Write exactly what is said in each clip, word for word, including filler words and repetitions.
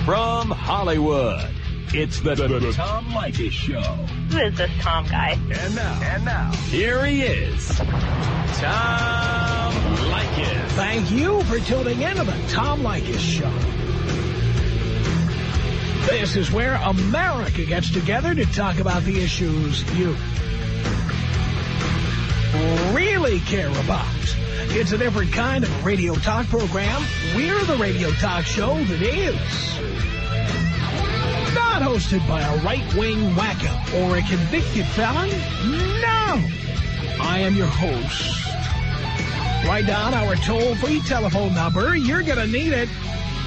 From Hollywood, it's the, the, the Tom Leykis Show. Who is this Tom guy? And now, and now, here he is, Tom Leykis. Thank you for tuning in to the Tom Leykis Show. This is where America gets together to talk about the issues you really care about. It's a different kind of radio talk program. We're the radio talk show that is not hosted by a right-wing wacko or a convicted felon. No! I am your host. Write down our toll-free telephone number. You're going to need it.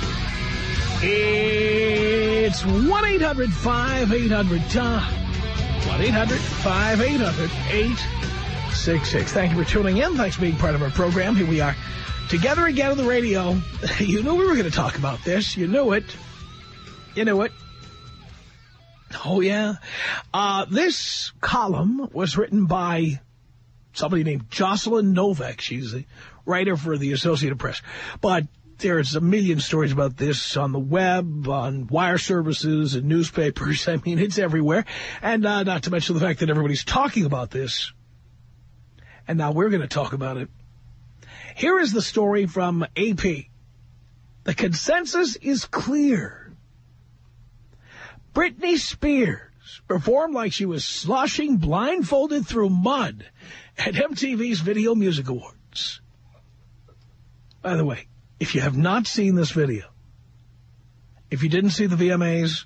It's one eight hundred five eight hundred Tom. one eight hundred five eight hundred eight six six. Thank you for tuning in. Thanks for being part of our program. Here we are together again on the radio. You knew we were going to talk about this. You knew it. You knew it. Oh, yeah. Uh, this column was written by somebody named Jocelyn Novak. She's a writer for the Associated Press. But there's a million stories about this on the web, on wire services and newspapers. I mean, it's everywhere. And uh, not to mention the fact that everybody's talking about this. And now we're going to talk about it. Here is the story from A P. The consensus is clear. Britney Spears performed like she was sloshing blindfolded through mud at M T V's Video Music Awards. By the way, if you have not seen this video, if you didn't see the V M As,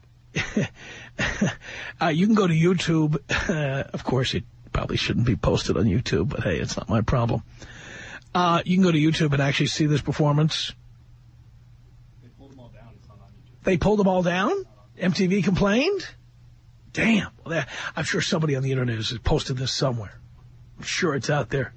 uh, you can go to YouTube. Uh, of course, it probably shouldn't be posted on YouTube, but hey, it's not my problem. Uh, you can go to YouTube and actually see this performance. They pulled them all down. It's not on YouTube. They pulled them all down? M T V complained? Damn. Well, that, I'm sure somebody on the internet has posted this somewhere. I'm sure it's out there.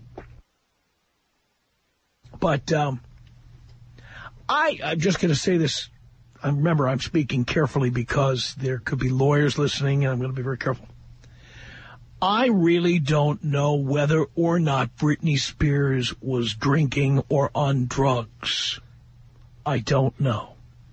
But um, I, I'm just going to say this. I remember, I'm speaking carefully because there could be lawyers listening, and I'm going to be very careful. I really don't know whether or not Britney Spears was drinking or on drugs. I don't know.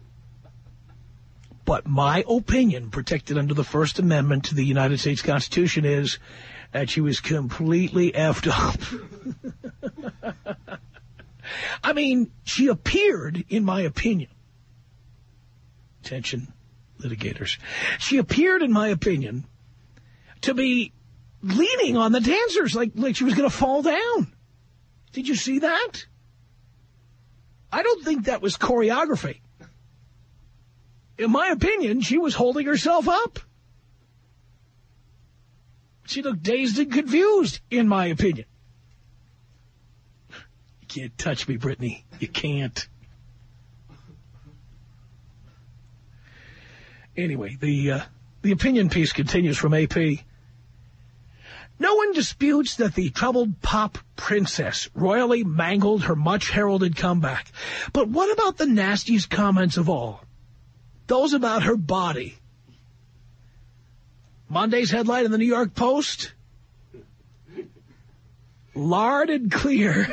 But my opinion, protected under the First Amendment to the United States Constitution, is that she was completely effed up. I mean, she appeared, in my opinion, attention, litigators, she appeared, in my opinion, to be leaning on the dancers like, like she was going to fall down. Did you see that? I don't think that was choreography. In my opinion, she was holding herself up. She looked dazed and confused, in my opinion. You can't touch me, Britney. You can't. Anyway, the, uh, the opinion piece continues from A P. No one disputes that the troubled pop princess royally mangled her much-heralded comeback. But what about the nastiest comments of all? Those about her body. Monday's headline in the New York Post. Lard and clear.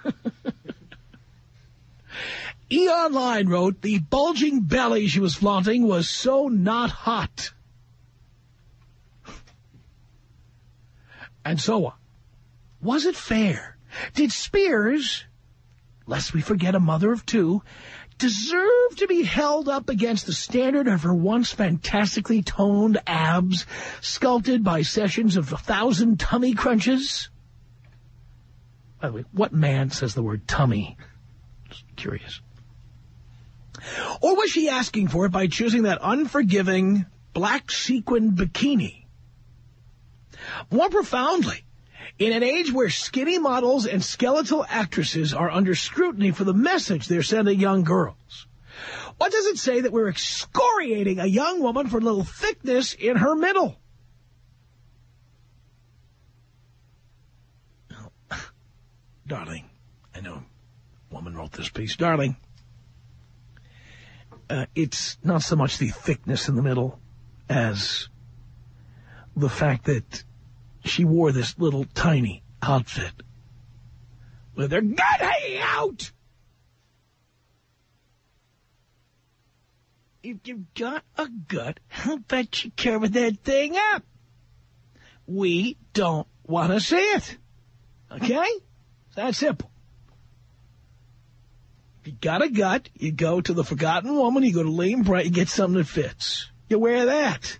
E! Online wrote, the bulging belly she was flaunting was so not hot. And so on. Was it fair? Did Spears, lest we forget a mother of two, deserve to be held up against the standard of her once fantastically toned abs, sculpted by sessions of a thousand tummy crunches? By the way, what man says the word tummy? Just curious. Or was she asking for it by choosing that unforgiving black sequin bikini? More profoundly, in an age where skinny models and skeletal actresses are under scrutiny for the message they're sending young girls, what does it say that we're excoriating a young woman for a little thickness in her middle? Oh, darling, I know a woman wrote this piece. Darling, uh, it's not so much the thickness in the middle as the fact that she wore this little tiny outfit with her gut hanging out. If you've got a gut, how about you cover that thing up? We don't want to see it. Okay? It's that simple. If you got a gut, you go to the Forgotten Woman, you go to Lane Bryant, you get something that fits. You wear that.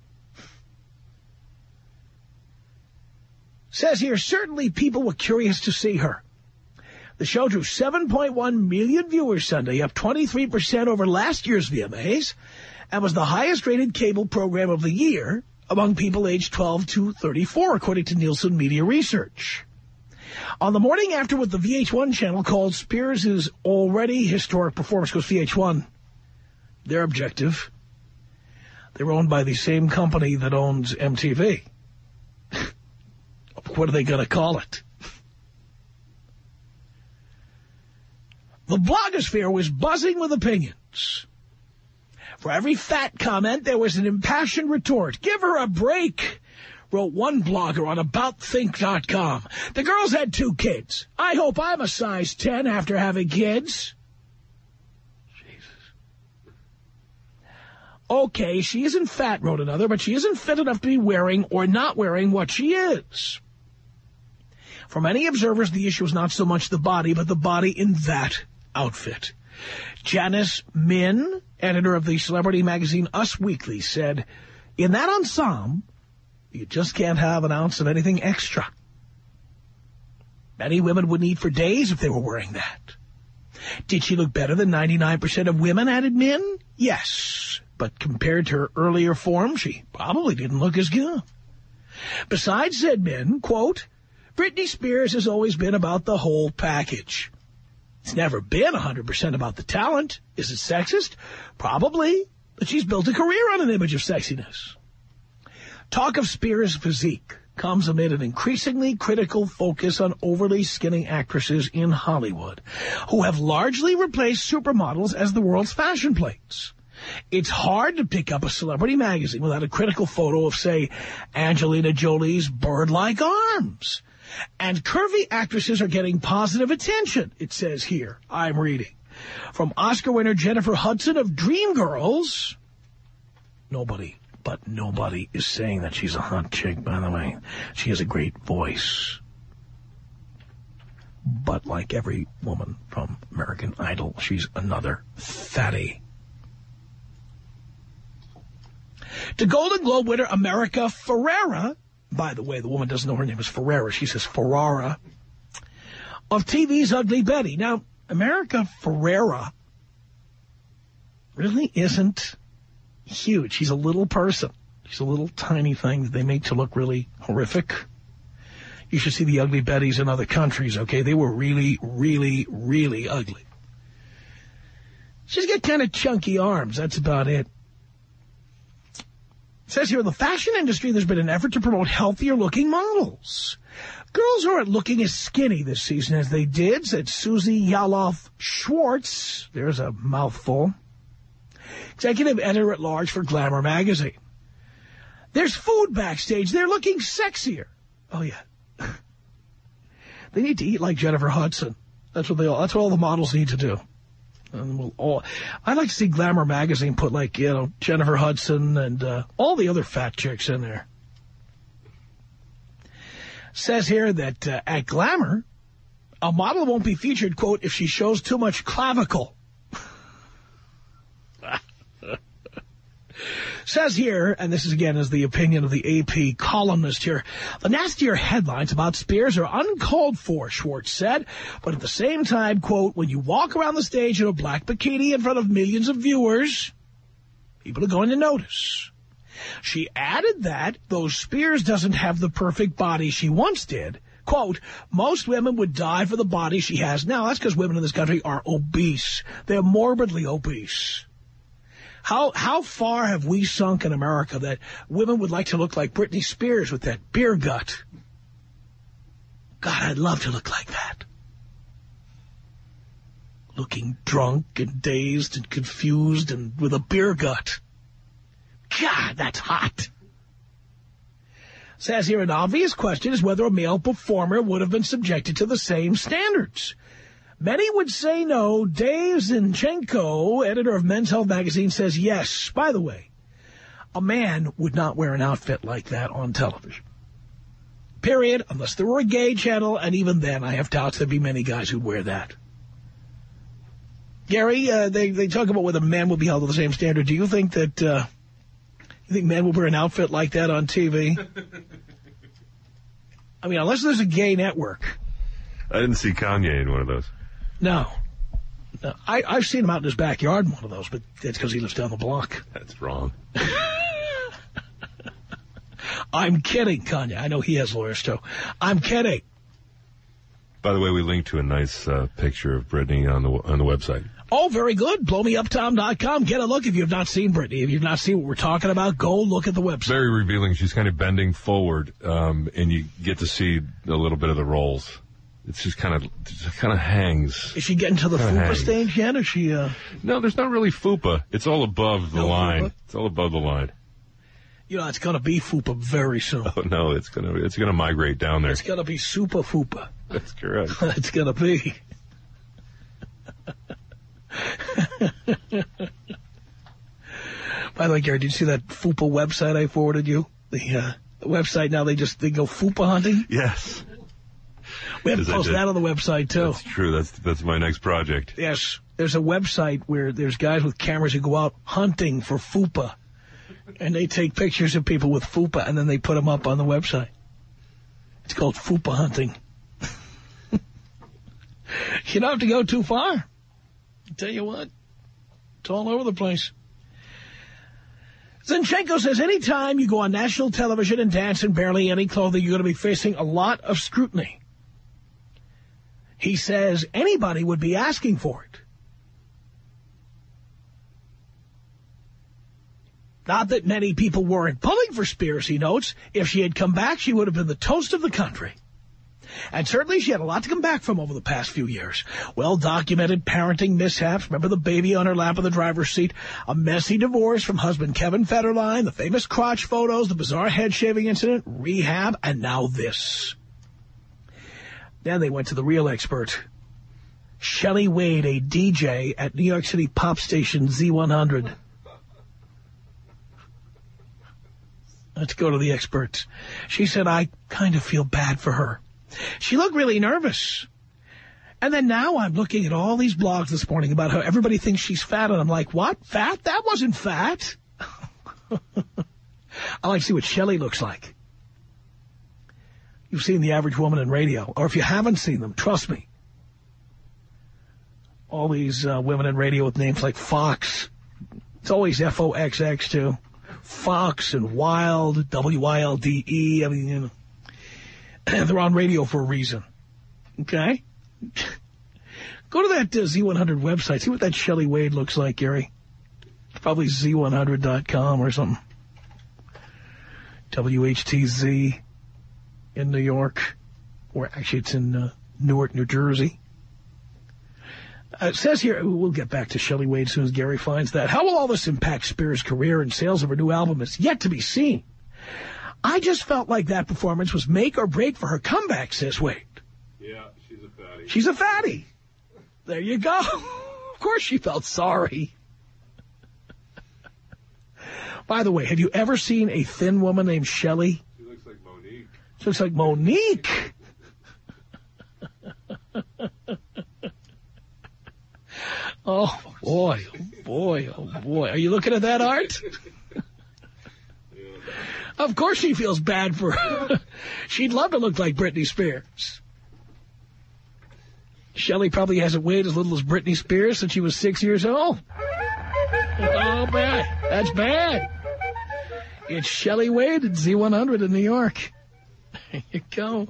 Says here, certainly people were curious to see her. The show drew seven point one million viewers Sunday, up twenty-three percent over last year's V M As, and was the highest-rated cable program of the year among people aged twelve to thirty-four, according to Nielsen Media Research. On the morning after what the V H one channel called Spears' already historic performance, because V H one, their objective, they're owned by the same company that owns M T V. What are they going to call it? The blogosphere was buzzing with opinions. For every fat comment, there was an impassioned retort. Give her a break, wrote one blogger on About Think dot com. The girl's had two kids. I hope I'm a size ten after having kids. Jesus. Okay, she isn't fat, wrote another, but she isn't fit enough to be wearing or not wearing what she is. For many observers, the issue is not so much the body, but the body in that outfit. Janice Min, editor of the celebrity magazine Us Weekly, said, in that ensemble, you just can't have an ounce of anything extra. Many women would eat for days if they were wearing that. Did she look better than ninety-nine percent of women, added Min? Yes, but compared to her earlier form, she probably didn't look as good. Besides, said Min, quote, Britney Spears has always been about the whole package. It's never been one hundred percent about the talent. Is it sexist? Probably, but she's built a career on an image of sexiness. Talk of Spears' physique comes amid an increasingly critical focus on overly skinny actresses in Hollywood, who have largely replaced supermodels as the world's fashion plates. It's hard to pick up a celebrity magazine without a critical photo of, say, Angelina Jolie's bird-like arms. And curvy actresses are getting positive attention, it says here, I'm reading. From Oscar winner Jennifer Hudson of Dreamgirls. Nobody, but nobody is saying that she's a hot chick, by the way. She has a great voice. But like every woman from American Idol, she's another fatty. To Golden Globe winner America Ferrera, by the way, the woman doesn't know her name is Ferrera. She says Ferrara. Of T V's Ugly Betty. Now, America Ferrera really isn't huge. She's a little person. She's a little tiny thing that they make to look really horrific. You should see the Ugly Bettys in other countries, okay? They were really, really, really ugly. She's got kind of chunky arms. That's about it. It says here, in the fashion industry, there's been an effort to promote healthier-looking models. Girls aren't looking as skinny this season as they did, said Susie Yalof-Schwartz. There's a mouthful. Executive editor-at-large for Glamour magazine. There's food backstage. They're looking sexier. Oh, yeah. They need to eat like Jennifer Hudson. That's what they all, that's what all the models need to do. And we'll all, I'd like to see Glamour magazine put, like, you know, Jennifer Hudson and uh, all the other fat chicks in there. Says here that uh, at Glamour, a model won't be featured, quote, if she shows too much clavicle. Says here, and this is again is the opinion of the A P columnist here, the nastier headlines about Spears are uncalled for, Schwartz said, but at the same time, quote, when you walk around the stage in a black bikini in front of millions of viewers, people are going to notice. She added that, though Spears doesn't have the perfect body she once did, quote, most women would die for the body she has now. That's because women in this country are obese. They're morbidly obese. How how far have we sunk in America that women would like to look like Britney Spears with that beer gut? God, I'd love to look like that. Looking drunk and dazed and confused and with a beer gut. God, that's hot. Says here, an obvious question is whether a male performer would have been subjected to the same standards. Many would say no. Dave Zinchenko, editor of Men's Health magazine, says yes. By the way, a man would not wear an outfit like that on television. Period, unless there were a gay channel, and even then I have doubts there'd be many guys who'd wear that. Gary, uh, they, they talk about whether men will be held to the same standard. Do you think that, uh, you think men will wear an outfit like that on T V? I mean, unless there's a gay network. I didn't see Kanye in one of those. No. no. I, I've seen him out in his backyard in one of those, but that's because he lives down the block. That's wrong. I'm kidding, Kanye. I know he has lawyers, too. I'm kidding. By the way, we linked to a nice uh, picture of Brittany on the on the website. Oh, very good. blow me up tom dot com. Get a look if you have not seen Brittany. If you've not seen what we're talking about, go look at the website. Very revealing. She's kind of bending forward, um, and you get to see a little bit of the rolls. It's just kind of just kind of hangs. Is she getting to the Kinda fupa hangs. stage yet? Or is she? Uh... No, there's not really fupa. It's all above the No line. fupa? It's all above the line. You know, it's going to be fupa very soon. Oh no, it's gonna it's gonna migrate down there. It's going to be super fupa. That's correct. It's going to be. By the way, Gary, did you see that fupa website I forwarded you? The, uh, the website now, they just they go fupa hunting. Yes. We have to Yes, I post did. that on the website, too. That's true. That's that's my next project. Yes. There's a website where there's guys with cameras who go out hunting for fupa. And they take pictures of people with fupa, and then they put them up on the website. It's called fupa hunting. You don't have to go too far. I'll tell you what. It's all over the place. Zinchenko says, anytime you go on national television and dance in barely any clothing, you're going to be facing a lot of scrutiny. He says anybody would be asking for it. Not that many people weren't pulling for Spears, he notes. If she had come back, she would have been the toast of the country. And certainly she had a lot to come back from over the past few years. Well-documented parenting mishaps. Remember the baby on her lap in the driver's seat? A messy divorce from husband Kevin Federline, the famous crotch photos, the bizarre head-shaving incident, rehab, and now this. Then they went to the real expert. Shelley Wade, a D J at New York City pop station Z one hundred. Let's go to the experts. She said, I kind of feel bad for her. She looked really nervous. And then now I'm looking at all these blogs this morning about how everybody thinks she's fat. And I'm like, what? Fat? That wasn't fat. I like to see what Shelley looks like. You've seen The Average Woman in Radio. Or if you haven't seen them, trust me. All these uh, women in radio with names like Fox. It's always F O X X too. Fox and Wild, W I L D E. I mean, you know, they're on radio for a reason. Okay? Go to that uh, Z one hundred website. See what that Shelley Wade looks like, Gary. It's probably Z one hundred dot com or something. W H T Z in New York. Or actually, it's in uh, Newark, New Jersey. Uh, it says here, we'll get back to Shelley Wade as soon as Gary finds that. How will all this impact Spears' career and sales of her new album is yet to be seen. I just felt like that performance was make or break for her comeback, says Wade. Yeah, she's a fatty. She's a fatty. There you go. Of course she felt sorry. By the way, have you ever seen a thin woman named Shelley? She looks like Monique. She looks like Monique. Oh, boy, oh, boy, oh, boy. Are you looking at that, Art? Of course she feels bad for her. She'd love to look like Britney Spears. Shelley probably hasn't weighed as little as Britney Spears since she was six years old. Oh, bad. That's bad. It's Shelley Wade at Z one hundred in New York. There you go.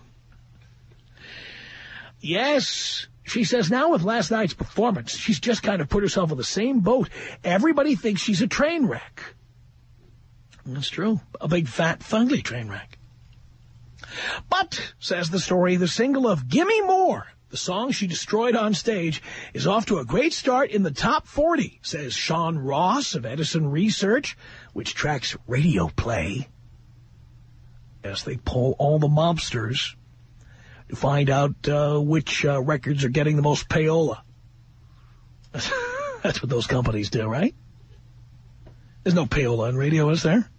Yes. She says now with last night's performance, she's just kind of put herself in the same boat. Everybody thinks she's a train wreck. That's true. A big, fat, fugly train wreck. But, says the story, the single of Gimme More, the song she destroyed on stage, is off to a great start in the top forty, says Sean Ross of Edison Research, which tracks radio play. Yes, they poll all the mobsters. to find out uh, which uh, records are getting the most payola. That's what those companies do, right? There's no payola on radio, is there?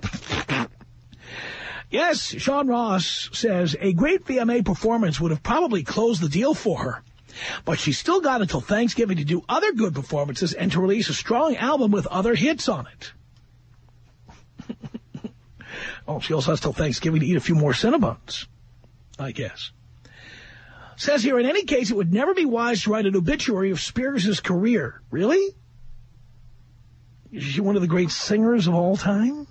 Yes, Sean Ross says a great V M A performance would have probably closed the deal for her. But she still got until Thanksgiving to do other good performances and to release a strong album with other hits on it. Oh, she also has till Thanksgiving to eat a few more Cinnabons, I guess. Says here, in any case, it would never be wise to write an obituary of Spears' career. Really? Is she one of the great singers of all time?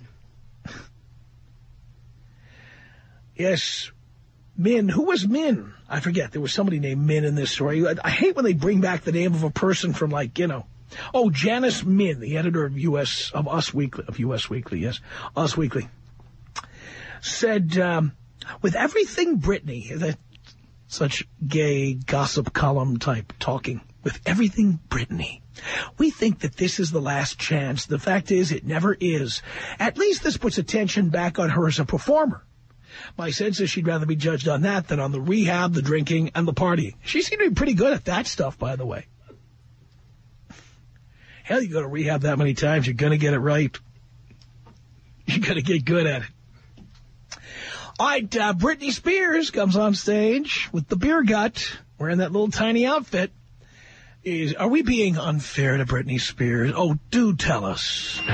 Yes, Min. Who was Min? I forget. There was somebody named Min in this story. I, I hate when they bring back the name of a person from, like, you know. Oh, Janice Min, the editor of U S of Us Weekly, of U S Weekly, yes, Us Weekly, said, um, with everything Britney, that such gay gossip column type talking, with everything Britney, we think that this is the last chance. The fact is, it never is. At least this puts attention back on her as a performer. My sense is she'd rather be judged on that than on the rehab, the drinking, and the partying. She seemed to be pretty good at that stuff, by the way. Hell, you go to rehab that many times, you're going to get it right. You got to get good at it. All right, uh, Britney Spears comes on stage with the beer gut, wearing that little tiny outfit. Is Are we being unfair to Britney Spears? Oh, do tell us. one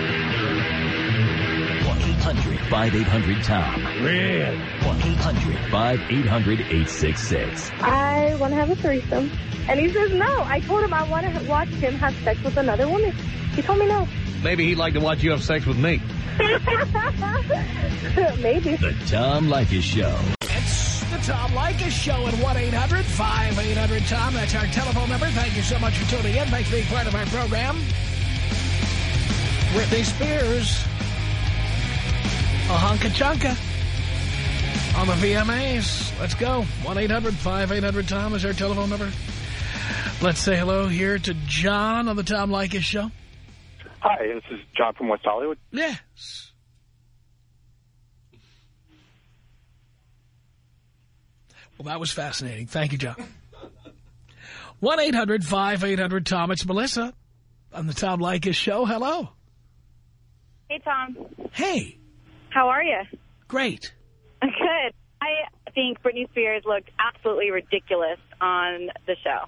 eight hundred five eight hundred Tom. Really? one eight hundred five eight hundred eight six six. I want to have a threesome. And he says no. I told him I want to watch him have sex with another woman. He told me no. Maybe he'd like to watch you have sex with me. Maybe. The Tom Leykis Show. It's the Tom Leykis Show at one eight hundred five eight hundred Tom. That's our telephone number. Thank you so much for tuning in. Thanks for being part of our program. Britney Spears. A hunka-chunka on the V M As. Let's go. one eight hundred five eight hundred Tom is our telephone number. Let's say hello here to John on the Tom Leykis Show. Hi, this is John from West Hollywood. Yes. Well, that was fascinating. Thank you, John. one eight hundred five eight hundred Tom. It's Melissa on the Tom Leykis Show. Hello. Hey, Tom. Hey. How are you? Great. Good. I think Britney Spears looked absolutely ridiculous on the show.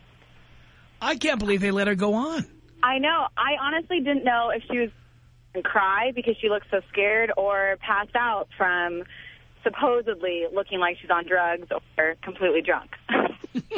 I can't believe they let her go on. I know. I honestly didn't know if she was going to cry because she looked so scared or passed out from supposedly looking like she's on drugs or completely drunk. I,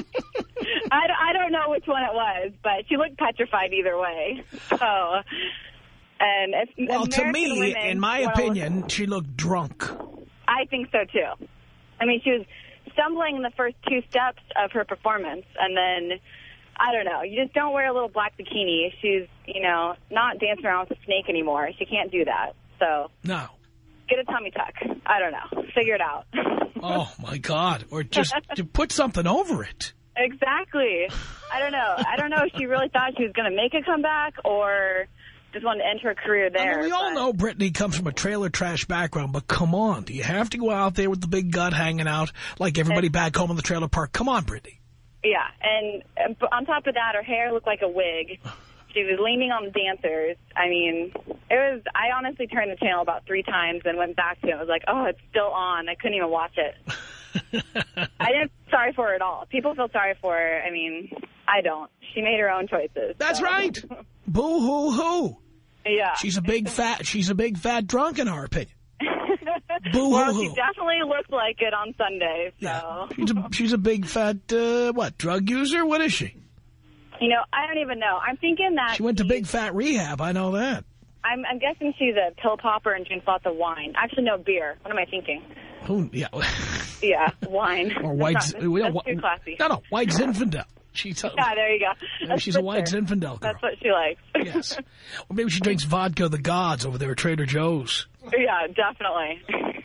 I don't know which one it was, but she looked petrified either way. So, and if Well, American to me, women in my wanna opinion, look, she looked drunk. I think so, too. I mean, she was stumbling in the first two steps of her performance, and then, I don't know, you just don't wear a little black bikini. She's, you know, not dancing around with a snake anymore. She can't do that. So, No. get a tummy tuck. I don't know. Figure it out. Oh, my God. Or just to put something over it. Exactly. I don't know. I don't know if she really thought she was going to make a comeback or just wanted to end her career there. I mean, we all but... know Britney comes from a trailer trash background, but come on. Do you have to go out there with the big gut hanging out like everybody and, back home in the trailer park? Come on, Britney. Yeah, and on top of that, her hair looked like a wig. She was leaning on the dancers. I mean, it was, I honestly turned the channel about three times and went back to it. I was like, oh, it's still on. I couldn't even watch it. I didn't feel sorry for her at all. People feel sorry for her. I mean, I don't. She made her own choices. That's so. right. Boo-hoo-hoo. Yeah. She's a big fat, she's a big fat drunk in our opinion. Boo-hoo-hoo. Well, she definitely looked like it on Sunday. So. Yeah. She's a, she's a big fat, uh, what, drug user? What is she? You know, I don't even know. I'm thinking that... She went to big fat rehab. I know that. I'm, I'm guessing she's a pill popper and drinks lots of wine. Actually, no, beer. What am I thinking? Who? Yeah. Yeah, wine. Or white... That's, not, that's, that's too classy. No, no, white Zinfandel. She's a, yeah, there you go. That's she's a white Zinfandel girl. That's what she likes. Yes. Or maybe she drinks vodka of the gods over there at Trader Joe's. Yeah, definitely.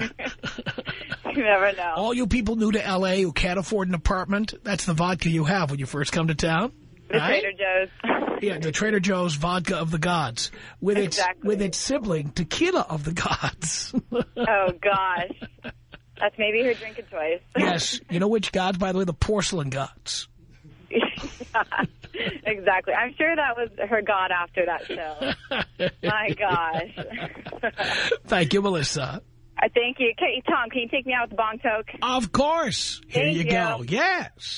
You never know. All you people new to L A who can't afford an apartment, that's the vodka you have when you first come to town. The right? Trader Joe's. Yeah, the Trader Joe's vodka of the gods. With exactly. its with its sibling, tequila of the gods. Oh, gosh. That's maybe her drink of choice. Yes. You know which gods, by the way? The porcelain gods. Yeah, exactly. I'm sure that was her god after that show. My gosh. Thank you, Melissa. Uh, thank you. Can, Tom, can you take me out with the bong toke? Of course. Here Thank you, you. go. Yes.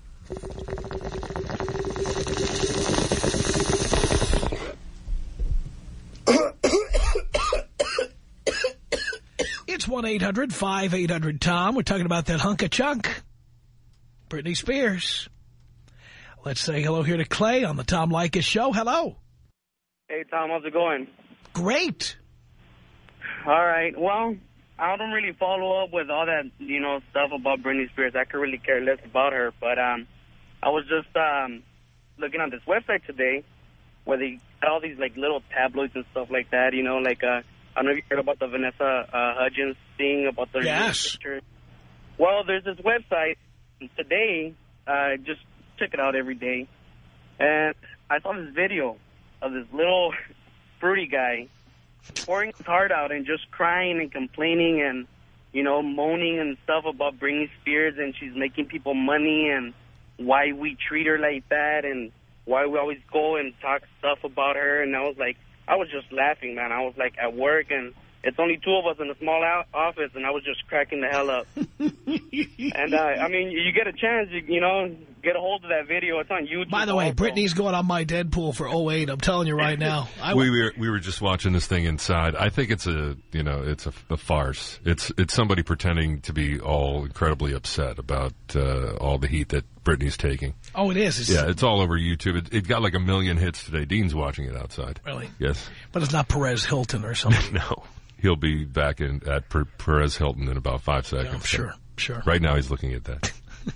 It's one eight hundred five eight hundred Tom. We're talking about that hunk of chunk. Britney Spears. Let's say hello here to Clay on the Tom Leykis Show. Hello. Hey, Tom, how's it going? Great. All right. Well, I don't really follow up with all that, you know, stuff about Britney Spears. I could really care less about her. But um, I was just um, looking on this website today where they got all these, like, little tabloids and stuff like that, you know, like, uh, I don't know if you heard about the Vanessa uh, Hudgens thing about the yes. picture. Well, there's this website today. I uh, just check it out every day. And I saw this video of this little fruity guy pouring his heart out and just crying and complaining and, you know, moaning and stuff about Britney Spears and she's making people money and why we treat her like that and why we always go and talk stuff about her. And I was like, I was just laughing, man. I was like at work and it's only two of us in a small office and I was just cracking the hell up. And, uh, I mean, you get a chance, you, you know, get a hold of that video. It's on YouTube. By the way, also. Britney's going on my Deadpool for oh eight. I'm telling you right now. I we were we were just watching this thing inside. I think it's a you know it's a, a farce. It's it's somebody pretending to be all incredibly upset about uh, all the heat that Britney's taking. Oh, it is. It's, yeah, it's all over YouTube. It, it got like a million hits today. Dean's watching it outside. Really? Yes. But it's not Perez Hilton or something. No. He'll be back in at per Perez Hilton in about five seconds. Yeah, sure, so sure. Right now he's looking at that.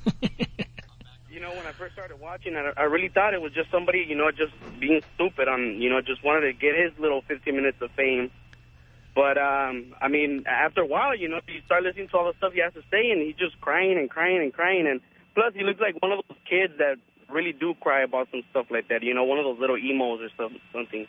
You know, when I first started watching it, I really thought it was just somebody, you know, just being stupid on, you know, just wanted to get his little fifteen minutes of fame. But, um, I mean, after a while, you know, you start listening to all the stuff he has to say, and he's just crying and crying and crying. And plus, he looks like one of those kids that really do cry about some stuff like that, you know, one of those little emos or some, something.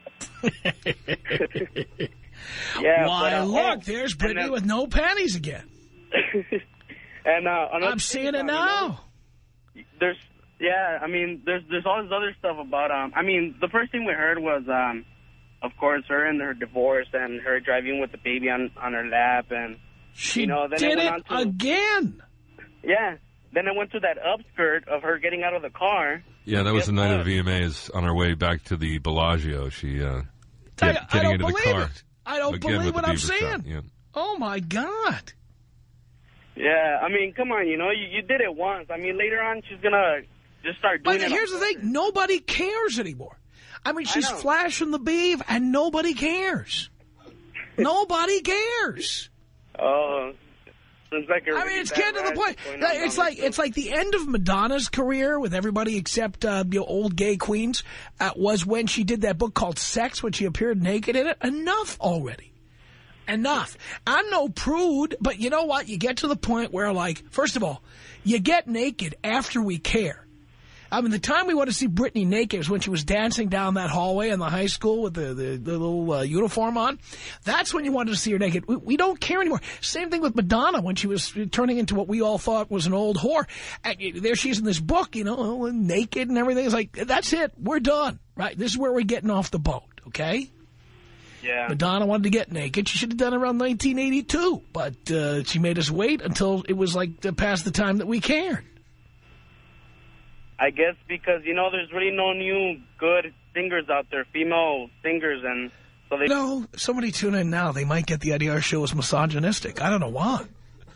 Yeah, Why, but, uh, look, oh, there's Britney then, with no panties again. and uh, I'm seeing it now. You know, there's, yeah, I mean, there's there's all this other stuff about, um, I mean, the first thing we heard was, um, of course, her and her divorce and her driving with the baby on, on her lap. And, she you know, then did it, it went on to, again. Yeah. Then it went to that upskirt of her getting out of the car. Yeah, that was Guess the night what? of the V M As on our way back to the Bellagio. She uh, I, get, I getting don't into the believe car. it. I don't Again believe with what the I'm beaver saying. shot, yeah. Oh, my God. Yeah, I mean, come on, you know, you, you did it once. I mean, later on, she's going to just start doing But it. here's the thing. Nobody cares anymore. I mean, she's know. flashing the beeve, and nobody cares. Nobody cares. Oh, seems like a I mean, really it's bad getting to the rash point. going on It's down like there, it's like the end of Madonna's career with everybody except uh, you know, old gay queens uh, was when she did that book called Sex, when she appeared naked in it. Enough already. Enough. I'm no prude, but you know what? You get to the point where, like, first of all, you get naked after we care. I mean, the time we want to see Britney naked is when she was dancing down that hallway in the high school with the, the, the little uh, uniform on. That's when you wanted to see her naked. We, we don't care anymore. Same thing with Madonna when she was turning into what we all thought was an old whore. And there she is in this book, you know, naked and everything. It's like, that's it. We're done, right? This is where we're getting off the boat, okay? Yeah. Madonna wanted to get naked. She should have done it around nineteen eighty-two. But uh, she made us wait until it was like past the time that we cared. I guess because, you know, there's really no new good singers out there, female singers, and so they... No, somebody tune in now. They might get the idea our show is misogynistic. I don't know why.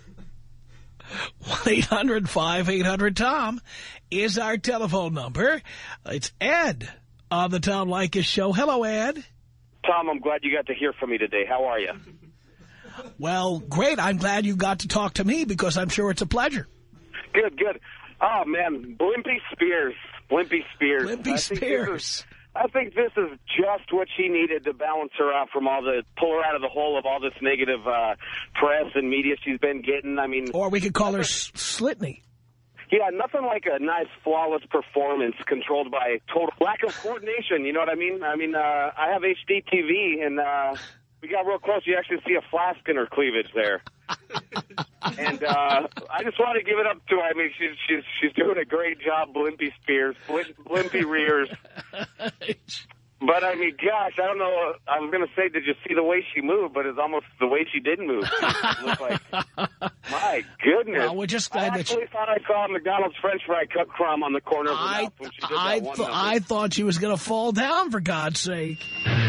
one eight hundred five eight hundred Tom is our telephone number. It's Ed on the Tom Leykis Show. Hello, Ed. Tom, I'm glad you got to hear from me today. How are you? Well, great. I'm glad you got to talk to me because I'm sure it's a pleasure. Good, good. Oh, man, Blimpie Spears. Blimpie Spears. Blimpie I think Spears. This is, I think this is just what she needed to balance her out from all the, pull her out of the hole of all this negative uh, press and media she's been getting. I mean... Or we could call her Slitney. Yeah, nothing like a nice, flawless performance controlled by total lack of coordination. You know what I mean? I mean, uh, I have H D T V, and uh, we got real close. You actually see a flask in her cleavage there. And uh, I just want to give it up to her. I mean, she's she's she's doing a great job, Blimpie Spears, Blim, Blimpie Rears. But, I mean, gosh, I don't know. I was going to say, did you see the way she moved? But it's almost the way she didn't move. It looked like, my goodness. Well, we're just glad I that actually she... thought I saw a McDonald's French fry cut crumb on the corner of her I, mouth when she did I, that one th number. I thought she was going to fall down, for God's sake.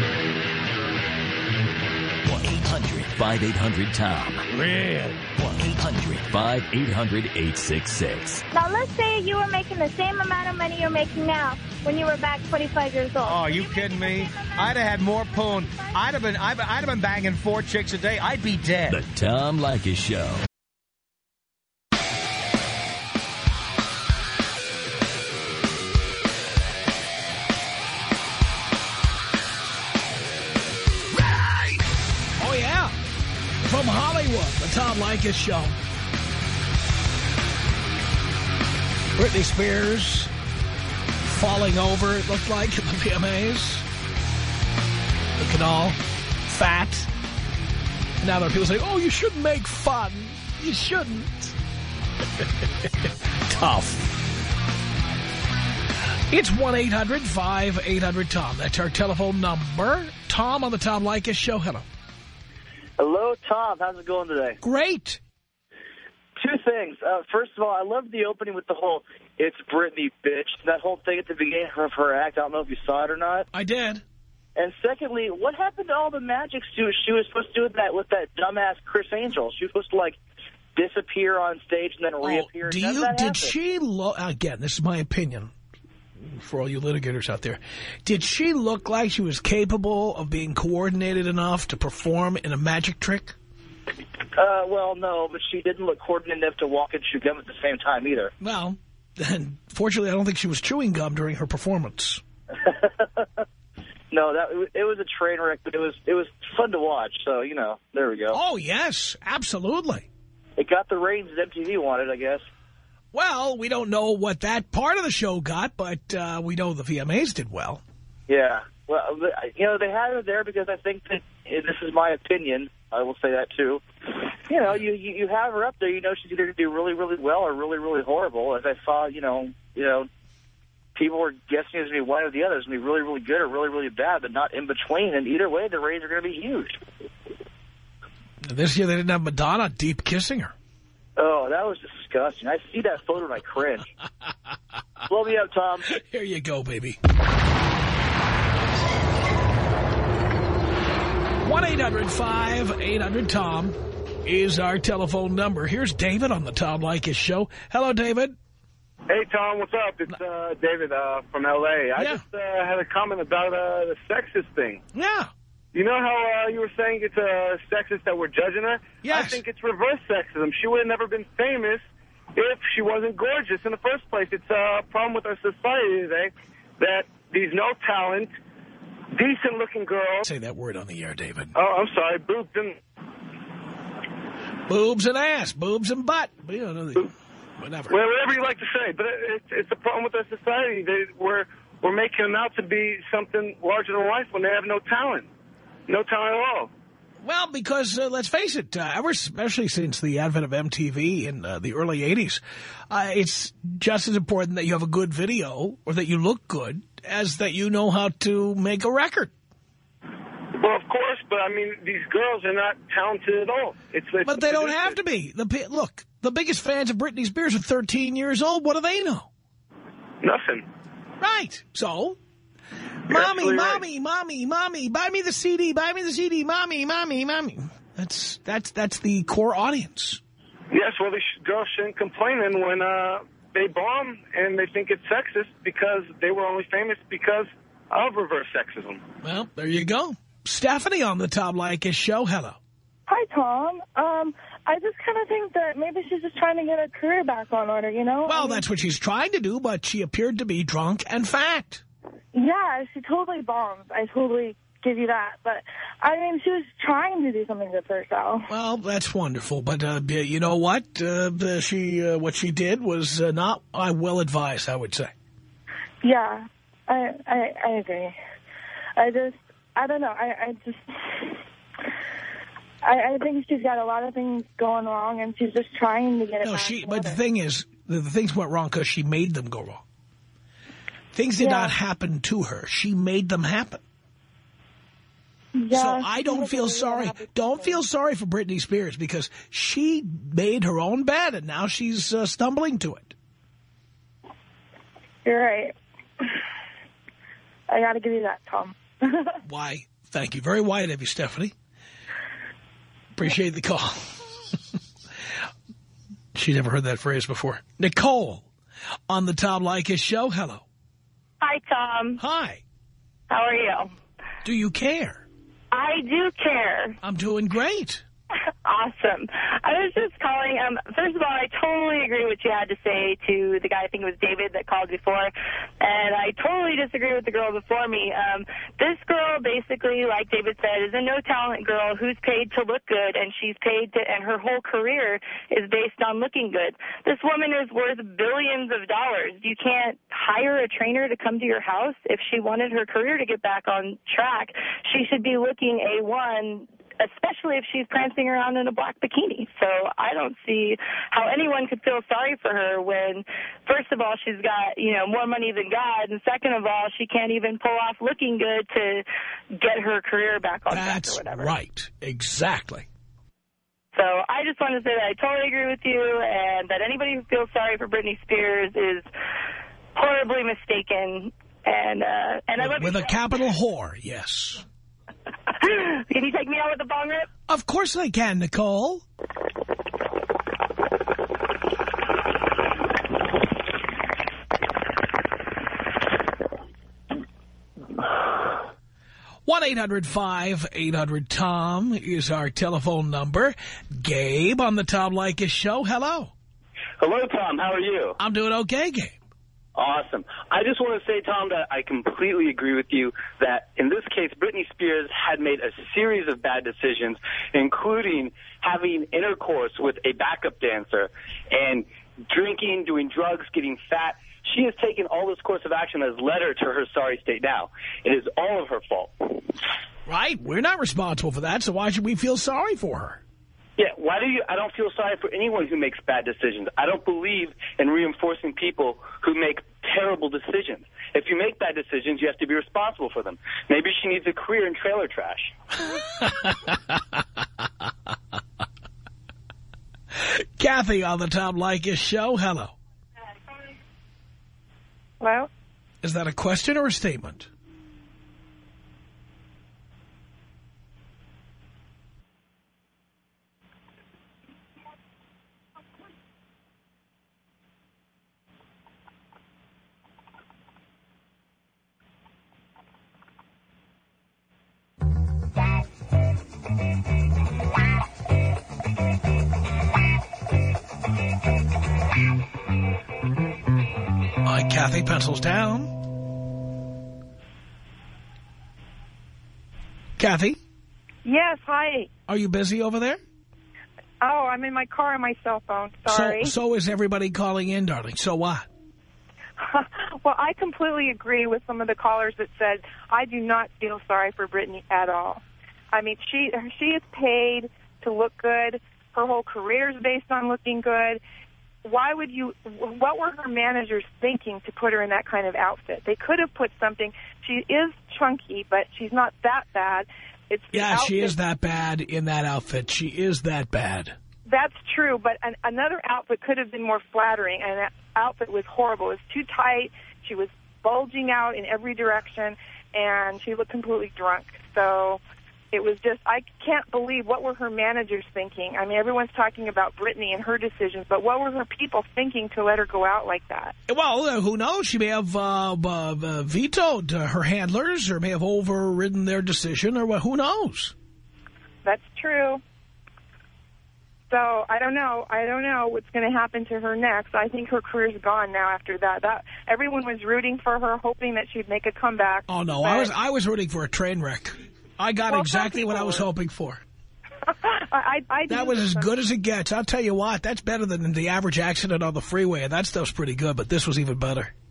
one eight hundred five eight hundred Tom. Really? one eight hundred five eight hundred eight six six. Now, let's say you were making the same amount of money you're making now when you were back twenty-five years old. Oh, are you kidding me? I'd have had more poon. I'd have been, I'd, I'd have been banging four chicks a day. I'd be dead. The Tom Leykis Show. Oh, yeah. From Hollywood, the Tom Leykis Show. Britney Spears falling over, it looked like, at the V M As. Looking all fat. Now there are people saying, oh, you shouldn't make fun. You shouldn't. Tough. It's one eight hundred five eight hundred Tom. That's our telephone number. Tom on the Tom Leykis Show. Hello. Hello, Tom. How's it going today? Great. Two things. Uh, first of all, I love the opening with the whole, it's Britney, bitch. That whole thing at the beginning of her act. I don't know if you saw it or not. I did. And secondly, what happened to all the magic she was, she was supposed to do with that, with that dumbass Chris Angel? She was supposed to, like, disappear on stage and then Oh, reappear. do How you, that did happen? she look, again, this is my opinion for all you litigators out there. Did she look like she was capable of being coordinated enough to perform in a magic trick? Uh, well, no, but she didn't look coordinated enough to walk and chew gum at the same time either. Well, and fortunately, I don't think she was chewing gum during her performance. No, that it was a train wreck, but it was it was fun to watch. So, you know, there we go. Oh, yes, absolutely. It got the ratings that M T V wanted, I guess. Well, we don't know what that part of the show got, but uh, we know the V M As did well. Yeah. Well, you know, they had her there because I think that, this is my opinion, I will say that too. You know, you, you, you have her up there, you know she's either going to do really, really well or really, really horrible. As I saw, you know, you know, people were guessing it was going to be one or the other. It's going to be really, really good or really, really bad, but not in between. And either way, the ratings are going to be huge. This year they didn't have Madonna deep kissing her. Oh, that was disgusting. I see that photo and I cringe. Blow me up, Tom. Here you go, baby. one eight hundred five eight hundred Tom is our telephone number. Here's David on the Tom Leykis Show. Hello, David. Hey, Tom, what's up? It's uh, David uh, from L A I Yeah. just uh, had a comment about uh, the sexist thing. Yeah. You know how uh, you were saying it's uh, sexist that we're judging her? Yes. I think it's reverse sexism. She would have never been famous if she wasn't gorgeous in the first place. It's a problem with our society today that these no-talent, decent-looking girls... Say that word on the air, David. Oh, I'm sorry, boobs and... Boobs and ass, boobs and butt. You know, whatever. Well, whatever you like to say, but it's, it's a problem with our society. They, we're, we're making them out to be something larger than life when they have no talent. No talent at all. Well, because, uh, let's face it, uh, ever, especially since the advent of M T V in uh, the early eighties, uh, it's just as important that you have a good video or that you look good as that you know how to make a record. Well, of course, but, I mean, these girls are not talented at all. It's, it's But they don't have to be. The Look, the biggest fans of Britney Spears are thirteen years old. What do they know? Nothing. Right. So... You're Mommy, absolutely mommy, right. mommy, mommy, buy me the C D, buy me the C D, mommy, mommy, mommy. That's that's that's the core audience. Yes, well, these girls shouldn't complain then when uh, they bomb and they think it's sexist because they were only famous because of reverse sexism. Well, there you go. Stephanie on the Tom Leykis Show. Hello. Hi, Tom. Um, I just kind of think that maybe she's just trying to get her career back on order, you know? Well, I mean, that's what she's trying to do, but she appeared to be drunk and fat. Yeah, she totally bombs. I totally give you that. But, I mean, she was trying to do something with herself. Well, that's wonderful, but uh, you know what? Uh, the, she uh, what she did was uh, not uh, well advised, I would say. Yeah, I, I I agree. I just, I don't know. I, I just, I, I think she's got a lot of things going wrong, and she's just trying to get it No, back she. together. But the thing is, the, the things went wrong because she made them go wrong. Things did Yeah. not happen to her. She made them happen. Yeah, so I she don't doesn't feel really sorry. have it. Don't feel sorry for Britney Spears because she made her own bed and now she's uh, stumbling to it. You're right. I got to give you that, Tom. Why? Thank you. Very white of you, Stephanie. Appreciate the call. She never heard that phrase before. Nicole on the Tom Leykis show. Hello. Hi, Tom. Hi. How are you? Do you care? I do care. I'm doing great. Awesome. I was just calling. Um, first of all, I totally agree with what you had to say to the guy, I think it was David, that called before. And I totally disagree with the girl before me. Um, this girl basically, like David said, is a no-talent girl who's paid to look good, and she's paid to, and her whole career is based on looking good. This woman is worth billions of dollars. You can't hire a trainer to come to your house. If she wanted her career to get back on track, she should be looking A one, especially if she's prancing around in a black bikini. So I don't see how anyone could feel sorry for her when, first of all, she's got, you know, more money than God, and second of all, she can't even pull off looking good to get her career back on track or whatever. That's right. Exactly. So I just want to say that I totally agree with you, and that anybody who feels sorry for Britney Spears is horribly mistaken. And uh, and I love With you. a capital whore, yes. Can you take me out with a bong rip? Of course I can, Nicole. one eight hundred five eight hundred Tom is our telephone number. Gabe on the Tom Leykis show. Hello. Hello, Tom. How are you? I'm doing okay, Gabe. Awesome. I just want to say, Tom, that I completely agree with you that in this case, Britney Spears had made a series of bad decisions, including having intercourse with a backup dancer and drinking, doing drugs, getting fat. She has taken all this course of action that has led her to her sorry state now. It is all of her fault. Right. We're not responsible for that, so why should we feel sorry for her? Yeah, why do you, I don't feel sorry for anyone who makes bad decisions. I don't believe in reinforcing people who make terrible decisions. If you make bad decisions, you have to be responsible for them. Maybe she needs a career in trailer trash. Kathy on the Tom Leykis show. Hello. Hello? Is that a question or a statement? My Kathy pencils down. Kathy, Yes, hi. are you busy over there? Oh, I'm in my car on my cell phone. Sorry. So, so is everybody calling in, darling. So what? Well, I completely agree with some of the callers that said, I do not feel sorry for Britney at all. I mean, she she is paid to look good. Her whole career is based on looking good. Why would you, what were her managers thinking to put her in that kind of outfit? They could have put something, she is chunky, but she's not that bad. It's the Yeah, she outfit. is that bad in that outfit. She is that bad. That's true, but an, another outfit could have been more flattering, and that outfit was horrible. It was too tight. She was bulging out in every direction, and she looked completely drunk. So it was just, I can't believe, what were her managers thinking? I mean, everyone's talking about Britney and her decisions, but what were her people thinking to let her go out like that? Well, uh, who knows? She may have uh, uh, uh, vetoed uh, her handlers or may have overridden their decision or well, who knows? That's true. So I don't know. I don't know what's going to happen to her next. I think her career's gone now after that. That everyone was rooting for her, hoping that she'd make a comeback. Oh, no, but I was I was rooting for a train wreck. I got Well, exactly what I was were. hoping for. I, I That was as good as it gets. I'll tell you what, that's better than the average accident on the freeway. That stuff's pretty good, but this was even better.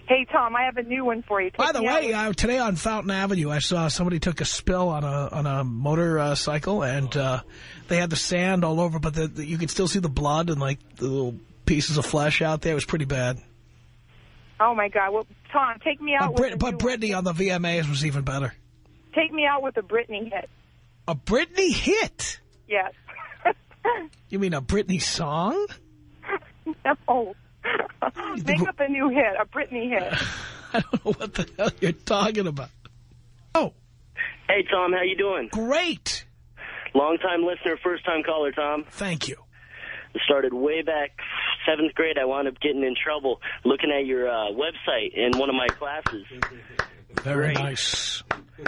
Hey, Tom, I have a new one for you. Take By the me way, out uh, today on Fountain Avenue, I saw somebody took a spill on a on a motorcycle, and uh, they had the sand all over, but the, the, you could still see the blood and like the little pieces of flesh out there. It was pretty bad. Oh, my God. Well, Tom, take me out But, with Brit but Britney on the V M As was even better. Take me out with a Britney hit. A Britney hit? Yes. You mean a Britney song? No. Make up a new hit, a Britney hit. I don't know what the hell you're talking about. Oh. Hey, Tom, how you doing? Great. Long-time listener, first-time caller, Tom. Thank you. Started way back seventh grade. I wound up getting in trouble looking at your uh, website in one of my classes. Very nice.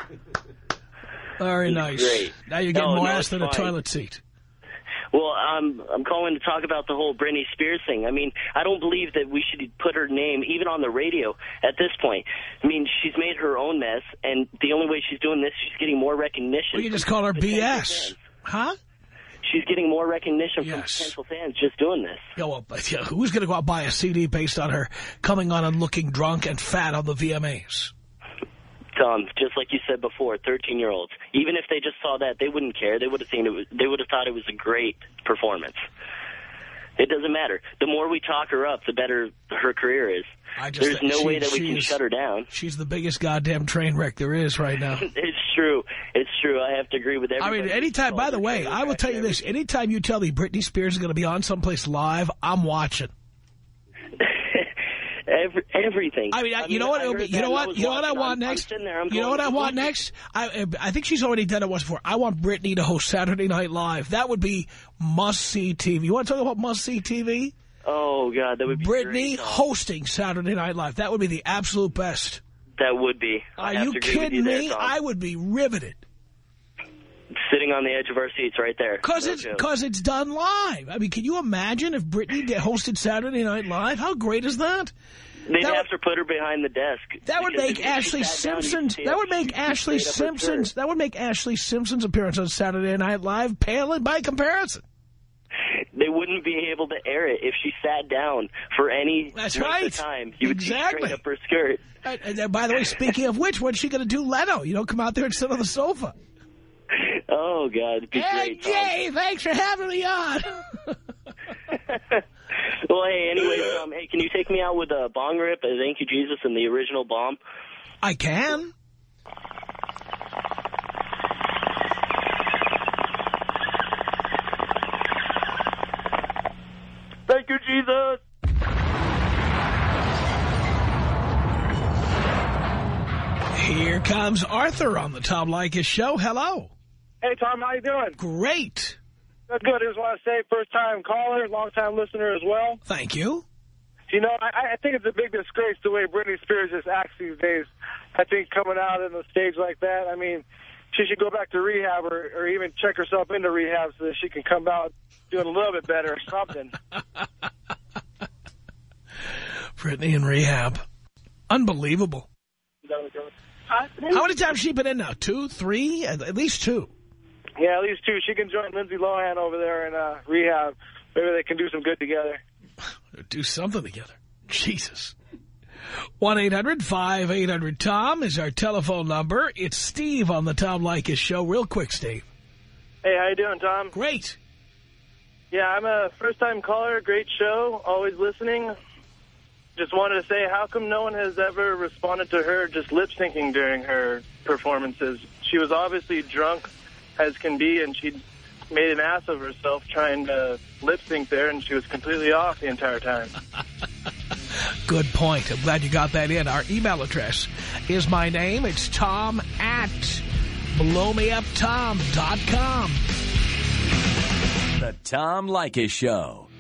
Very nice. Great. Now you're getting no, more no, ass than a fine. toilet seat. Well, um, I'm calling to talk about the whole Britney Spears thing. I mean, I don't believe that we should put her name even on the radio at this point. I mean, she's made her own mess, and the only way she's doing this, she's getting more recognition. Well, you just call her B S. Huh? She's getting more recognition yes. from potential fans just doing this. Yeah, well, but, yeah, who's going to go out and buy a C D based on her coming on and looking drunk and fat on the V M As? Tom, just like you said before, thirteen-year-olds. Even if they just saw that, they wouldn't care. They would have seen it. Was, they would have thought it was a great performance. It doesn't matter. The more we talk her up, the better her career is. I just, There's no she, way that we can is, shut her down. She's the biggest goddamn train wreck there is right now. It's true. It's true. I have to agree with everybody. I mean, anytime, by the way, I will tell you this. Anytime you tell me Britney Spears is going to be on someplace live, I'm watching. Every, everything. I mean, I, I you mean, know what? I heard You know that what? and I You know what I watching. want I'm, next? I'm there, I'm you know what I going, want next? I I think she's already done it once before. I want Britney to host Saturday Night Live. That would be must-see T V. You want to talk about must-see T V? Oh, God, that would be Britney great, hosting Saturday Night Live. That would be the absolute best. That would be. Are I have you to agree with kidding you me? there, Tom. I would be riveted. Sitting on the edge of our seats right there. Because no it's, joke. cause it's done live. I mean, can you imagine if Britney get hosted Saturday Night Live? How great is that? They'd that have would, to put her behind the desk. That would Because make if Ashley she sat down, Simpson's. you'd see That it. would make She'd Ashley straight up her Simpson's. shirt. That would make Ashley Simpson's appearance on Saturday Night Live pale in by comparison. They wouldn't be able to air it if she sat down for any That's length right. of time. You would Exactly. see straight up her skirt. And, and then, by the way, speaking of which, what's she going to do, Leno? You know, come out there and sit on the sofa. Oh, God, it'd be Hey, great, Tom. Jay, thanks for having me on. Well, hey, anyway, um, hey, can you take me out with a bong rip, a Thank You, Jesus, and the original bomb? I can. Thank you, Jesus. Here comes Arthur on the Tom Leykis Show. Hello. Hey, Tom, how you doing? Great. That's good. I just want to say, first-time caller, long-time listener as well. Thank you. You know, I, I think it's a big disgrace the way Britney Spears just acts these days. I think coming out on the stage like that, I mean, she should go back to rehab or, or even check herself into rehab so that she can come out doing a little bit better or something. Britney in rehab. Unbelievable. How many times has she been in now? Two, three? At, at least two. Yeah, at least two. She can join Lindsay Lohan over there in uh, rehab. Maybe they can do some good together. Do something together. Jesus. one eight hundred five eight hundred Tom is our telephone number. It's Steve on the Tom Leykis Show. Real quick, Steve. Hey, how you doing, Tom? Great. Yeah, I'm a first-time caller. Great show. Always listening. Just wanted to say, how come no one has ever responded to her just lip-syncing during her performances? She was obviously drunk as can be, and she made an ass of herself trying to lip-sync there, and she was completely off the entire time. Good point. I'm glad you got that in. Our email address is my name. It's Tom at blow me up tom dot com. The Tom Leykis Show.